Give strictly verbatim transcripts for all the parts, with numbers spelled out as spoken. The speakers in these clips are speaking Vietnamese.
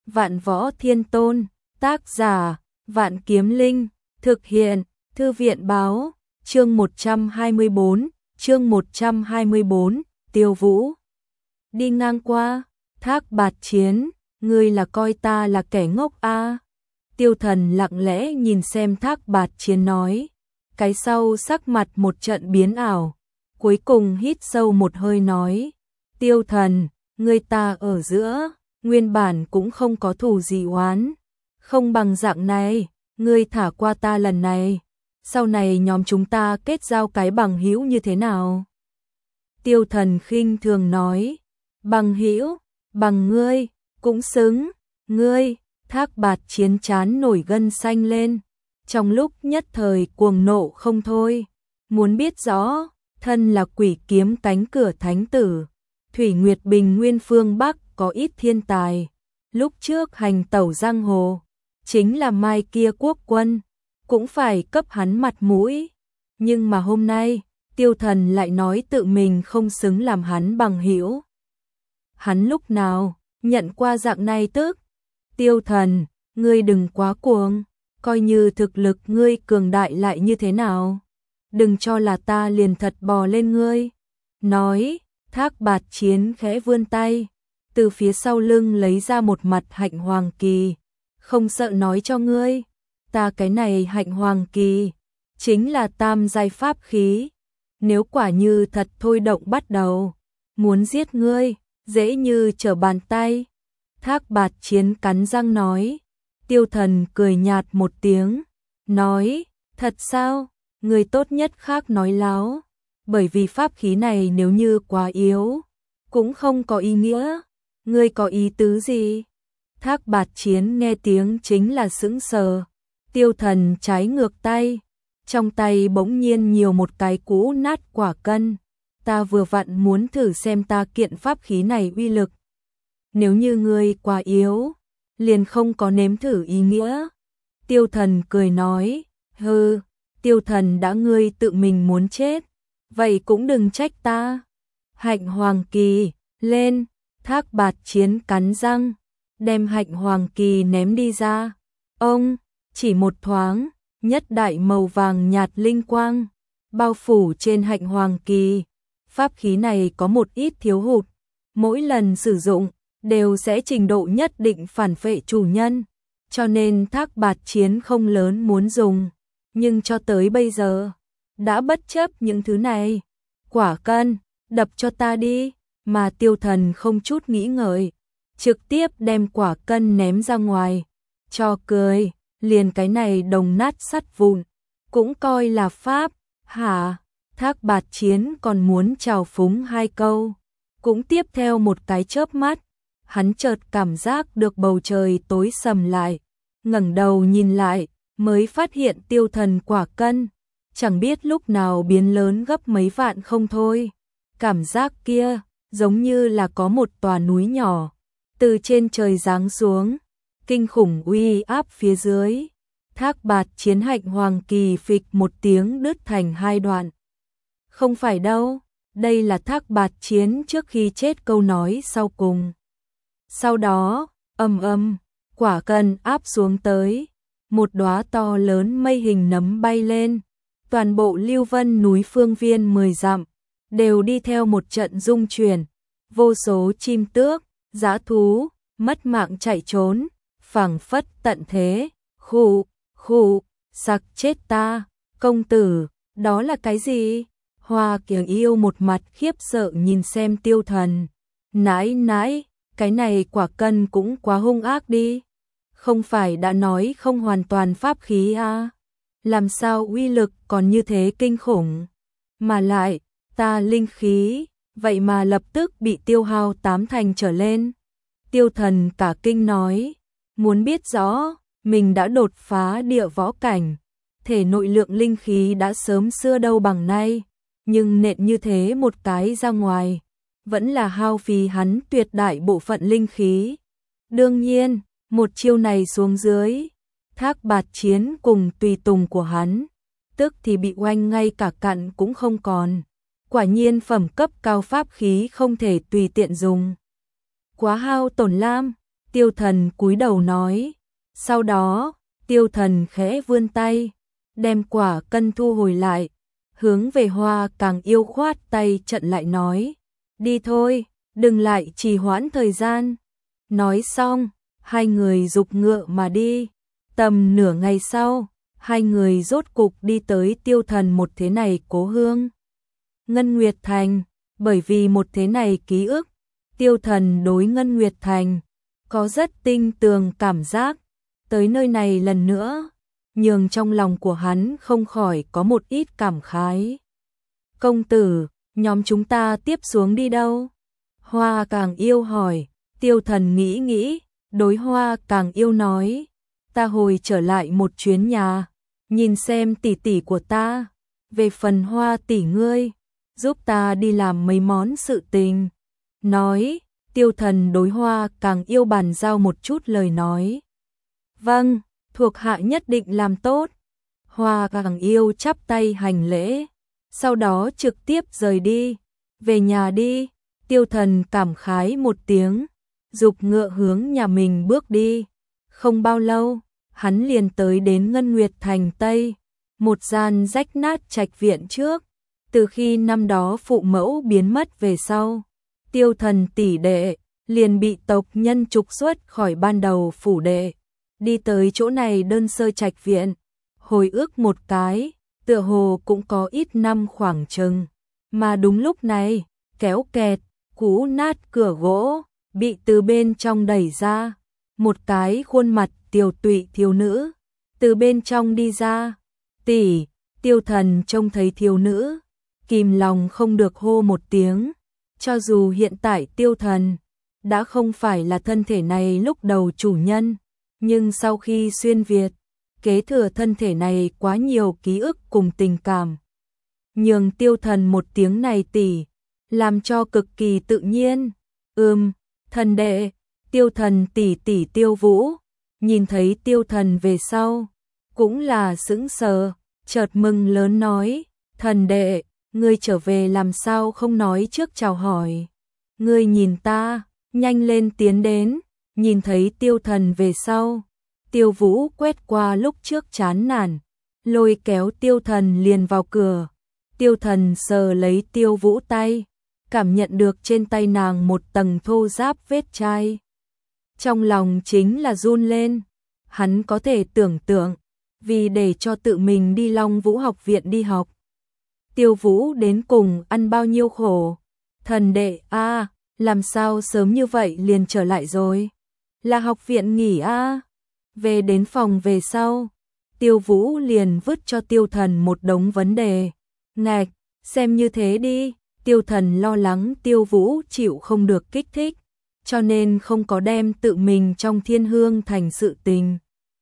Vạn Võ Thiên Tôn, tác giả, Vạn Kiếm Linh, thực hiện, Thư viện báo, chương một trăm hai mươi bốn, chương một trăm hai mươi bốn, Tiêu Vũ. Đi ngang qua, Thác Bạt Chiến, ngươi là coi ta là kẻ ngốc a? À? Tiêu Thần lặng lẽ nhìn xem Thác Bạt Chiến nói, cái sau sắc mặt một trận biến ảo, cuối cùng hít sâu một hơi nói, Tiêu Thần, ngươi ta ở giữa, nguyên bản cũng không có thù gì oán, không bằng dạng này, ngươi thả qua ta lần này, sau này nhóm chúng ta kết giao cái bằng hữu như thế nào? Tiêu Thần khinh thường nói, bằng hữu, bằng ngươi, cũng xứng, ngươi. Thác Bạt Chiến chán nổi gân xanh lên, trong lúc nhất thời cuồng nộ không thôi, muốn biết rõ, thân là Quỷ Kiếm cánh cửa thánh tử, Thủy Nguyệt Bình Nguyên phương Bắc có ít thiên tài, lúc trước hành tẩu giang hồ, chính là mai kia quốc quân, cũng phải cấp hắn mặt mũi, nhưng mà hôm nay, Tiêu Thần lại nói tự mình không xứng làm hắn bằng hữu. Hắn lúc nào nhận qua dạng này tức? Tiêu Thần, ngươi đừng quá cuồng, coi như thực lực ngươi cường đại lại như thế nào, đừng cho là ta liền thật bò lên ngươi. Nói, Thác Bạt Chiến khẽ vươn tay, từ phía sau lưng lấy ra một mặt hạnh hoàng kỳ, không sợ nói cho ngươi, ta cái này hạnh hoàng kỳ, chính là tam giai pháp khí, nếu quả như thật thôi động bắt đầu, muốn giết ngươi, dễ như trở bàn tay. Thác Bạt Chiến cắn răng nói, Tiêu Thần cười nhạt một tiếng, nói, thật sao, người tốt nhất khác nói láo, bởi vì pháp khí này nếu như quá yếu, cũng không có ý nghĩa, ngươi có ý tứ gì? Thác Bạt Chiến nghe tiếng chính là sững sờ, Tiêu Thần trái ngược tay, trong tay bỗng nhiên nhiều một cái cũ nát quả cân, ta vừa vặn muốn thử xem ta kiện pháp khí này uy lực. Nếu như ngươi quá yếu, liền không có nếm thử ý nghĩa. Tiêu Thần cười nói, hừ, Tiêu Thần đã ngươi tự mình muốn chết, vậy cũng đừng trách ta. Hạnh hoàng kỳ, lên, Thác Bạt Chiến cắn răng, đem hạnh hoàng kỳ ném đi ra. Ông, chỉ một thoáng, nhất đại màu vàng nhạt linh quang, bao phủ trên hạnh hoàng kỳ. Pháp khí này có một ít thiếu hụt, mỗi lần sử dụng, đều sẽ trình độ nhất định phản phệ chủ nhân, cho nên Thác Bạt Chiến không lớn muốn dùng, nhưng cho tới bây giờ, đã bất chấp những thứ này. Quả cân, đập cho ta đi, mà Tiêu Thần không chút nghĩ ngợi, trực tiếp đem quả cân ném ra ngoài, cho cười, liền cái này đồng nát sắt vụn, cũng coi là pháp, hả? Thác Bạt Chiến còn muốn chào phúng hai câu, cũng tiếp theo một cái chớp mắt, hắn chợt cảm giác được bầu trời tối sầm lại, ngẩng đầu nhìn lại, mới phát hiện Tiêu Thần quả cân, chẳng biết lúc nào biến lớn gấp mấy vạn không thôi. Cảm giác kia, giống như là có một tòa núi nhỏ, từ trên trời giáng xuống, kinh khủng uy áp phía dưới. Thác Bạt Chiến hạnh hoàng kỳ phịch một tiếng đứt thành hai đoạn. Không phải đâu, đây là Thác Bạt Chiến trước khi chết câu nói sau cùng. Sau đó, ầm ầm, quả cân áp xuống tới, một đóa to lớn mây hình nấm bay lên, toàn bộ Lưu Vân núi phương viên mười dặm đều đi theo một trận rung chuyển, vô số chim tước, dã thú mất mạng chạy trốn, phảng phất tận thế. Khụ, khụ, sặc chết ta, công tử, đó là cái gì? Hoa Kiều Yêu một mặt khiếp sợ nhìn xem Tiêu Thần, nãi nãi, cái này quả cân cũng quá hung ác đi, không phải đã nói không hoàn toàn pháp khí à? Làm sao uy lực còn như thế kinh khủng, mà lại, ta linh khí, vậy mà lập tức bị tiêu hao tám thành trở lên. Tiêu Thần cả kinh nói, muốn biết rõ, mình đã đột phá địa võ cảnh, thể nội lượng linh khí đã sớm xưa đâu bằng nay, nhưng nện như thế một cái ra ngoài, vẫn là hao phí hắn tuyệt đại bộ phận linh khí. Đương nhiên, một chiêu này xuống dưới, Thác Bạt Chiến cùng tùy tùng của hắn, tức thì bị oanh ngay cả cặn cũng không còn. Quả nhiên phẩm cấp cao pháp khí không thể tùy tiện dùng. Quá hao tổn lam, Tiêu Thần cúi đầu nói. Sau đó, Tiêu Thần khẽ vươn tay, đem quả cân thu hồi lại, hướng về Hoa Càng Yêu khoát tay trận lại nói. Đi thôi, đừng lại trì hoãn thời gian. Nói xong, hai người giục ngựa mà đi. Tầm nửa ngày sau, hai người rốt cục đi tới Tiêu Thần một thế này cố hương. Ngân Nguyệt Thành, bởi vì một thế này ký ức, Tiêu Thần đối Ngân Nguyệt Thành có rất tinh tường cảm giác. Tới nơi này lần nữa, nhường trong lòng của hắn không khỏi có một ít cảm khái. Công tử, nhóm chúng ta tiếp xuống đi đâu? Hoa Càng Yêu hỏi. Tiêu Thần nghĩ nghĩ, đối Hoa Càng Yêu nói. Ta hồi trở lại một chuyến nhà, nhìn xem tỷ tỷ của ta. Về phần Hoa tỷ ngươi, giúp ta đi làm mấy món sự tình. Nói, Tiêu Thần đối Hoa Càng Yêu bàn giao một chút lời nói. Vâng, thuộc hạ nhất định làm tốt. Hoa Càng Yêu chắp tay hành lễ, sau đó trực tiếp rời đi. Về nhà đi. Tiêu Thần cảm khái một tiếng, giục ngựa hướng nhà mình bước đi. Không bao lâu, hắn liền tới đến Ngân Nguyệt Thành Tây, một gian rách nát trạch viện trước. Từ khi năm đó phụ mẫu biến mất về sau, Tiêu Thần tỷ đệ liền bị tộc nhân trục xuất khỏi ban đầu phủ đệ, đi tới chỗ này đơn sơ trạch viện. Hồi ức một cái, tựa hồ cũng có ít năm khoảng chừng. Mà đúng lúc này, kéo kẹt, cũ nát cửa gỗ bị từ bên trong đẩy ra, một cái khuôn mặt tiều tụy thiếu nữ từ bên trong đi ra. Tỷ. Tiêu Thần trông thấy thiếu nữ, kìm lòng không được hô một tiếng. Cho dù hiện tại Tiêu Thần đã không phải là thân thể này lúc đầu chủ nhân, nhưng sau khi xuyên Việt, kế thừa thân thể này quá nhiều ký ức cùng tình cảm. Nhường Tiêu Thần một tiếng này tỷ, làm cho cực kỳ tự nhiên. Ừm, thần đệ. Tiêu Thần tỷ tỷ Tiêu Vũ, nhìn thấy Tiêu Thần về sau, cũng là sững sờ, chợt mừng lớn nói. Thần đệ, ngươi trở về làm sao không nói trước chào hỏi. Ngươi nhìn ta, nhanh lên tiến đến. Nhìn thấy Tiêu Thần về sau, Tiêu Vũ quét qua lúc trước chán nản, lôi kéo Tiêu Thần liền vào cửa. Tiêu Thần sờ lấy Tiêu Vũ tay, cảm nhận được trên tay nàng một tầng thô ráp vết chai. Trong lòng chính là run lên, hắn có thể tưởng tượng, vì để cho tự mình đi Long Vũ học viện đi học, Tiêu Vũ đến cùng ăn bao nhiêu khổ. Thần đệ a, à, làm sao sớm như vậy liền trở lại rồi? Là học viện nghỉ a? À? Về đến phòng về sau, Tiêu Vũ liền vứt cho Tiêu Thần một đống vấn đề. Ngạch, xem như thế đi. Tiêu Thần lo lắng Tiêu Vũ chịu không được kích thích, cho nên không có đem tự mình trong Thiên Hương thành sự tình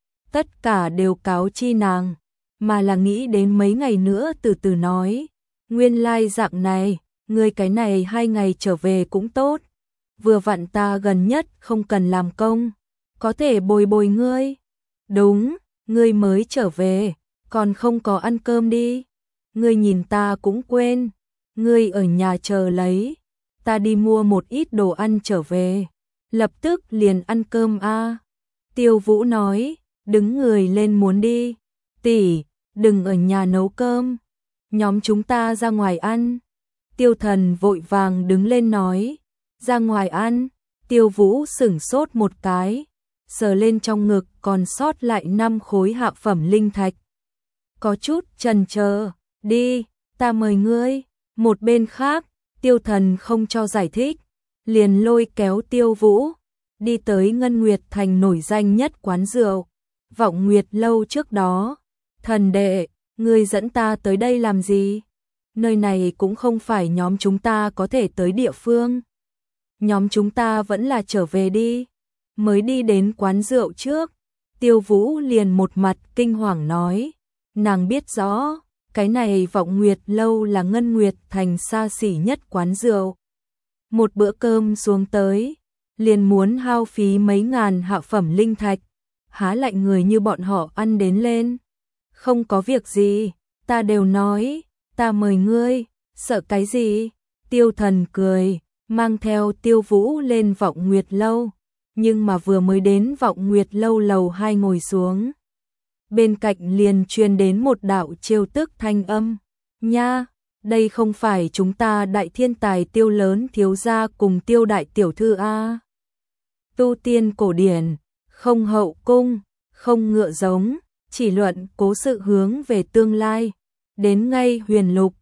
tất cả đều cáo chi nàng, mà là nghĩ đến mấy ngày nữa từ từ nói. Nguyên lai dạng này, ngươi cái này hai ngày trở về cũng tốt. Vừa vặn ta gần nhất không cần làm công, có thể bồi bồi ngươi. Đúng, ngươi mới trở về, còn không có ăn cơm đi. Ngươi nhìn ta cũng quên, ngươi ở nhà chờ lấy, ta đi mua một ít đồ ăn trở về, lập tức liền ăn cơm a. Tiêu Vũ nói, đứng người lên muốn đi. Tỷ, đừng ở nhà nấu cơm, nhóm chúng ta ra ngoài ăn. Tiêu Thần vội vàng đứng lên nói, ra ngoài ăn. Tiêu Vũ sửng sốt một cái, sờ lên trong ngực còn sót lại năm khối hạ phẩm linh thạch. Có chút chần chờ, đi, ta mời ngươi. Một bên khác, Tiêu Thần không cho giải thích, liền lôi kéo Tiêu Vũ, đi tới Ngân Nguyệt Thành nổi danh nhất quán rượu, Vọng Nguyệt lâu trước đó. Thần đệ, ngươi dẫn ta tới đây làm gì? Nơi này cũng không phải nhóm chúng ta có thể tới địa phương. Nhóm chúng ta vẫn là trở về đi. Mới đi đến quán rượu trước, Tiêu Vũ liền một mặt kinh hoàng nói. Nàng biết rõ, cái này Vọng Nguyệt lâu là Ngân Nguyệt Thành xa xỉ nhất quán rượu. Một bữa cơm xuống tới, liền muốn hao phí mấy ngàn hạ phẩm linh thạch, há lạnh người như bọn họ ăn đến lên. Không có việc gì, ta đều nói, ta mời ngươi, sợ cái gì? Tiêu Thần cười, mang theo Tiêu Vũ lên Vọng Nguyệt lâu, nhưng mà vừa mới đến Vọng Nguyệt lâu lầu hai ngồi xuống. Bên cạnh liền truyền đến một đạo trêu tức thanh âm, nha, đây không phải chúng ta đại thiên tài Tiêu lớn thiếu gia cùng Tiêu đại tiểu thư a. Tu tiên cổ điển, không hậu cung, không ngựa giống, chỉ luận cố sự hướng về tương lai, đến ngay huyền lục,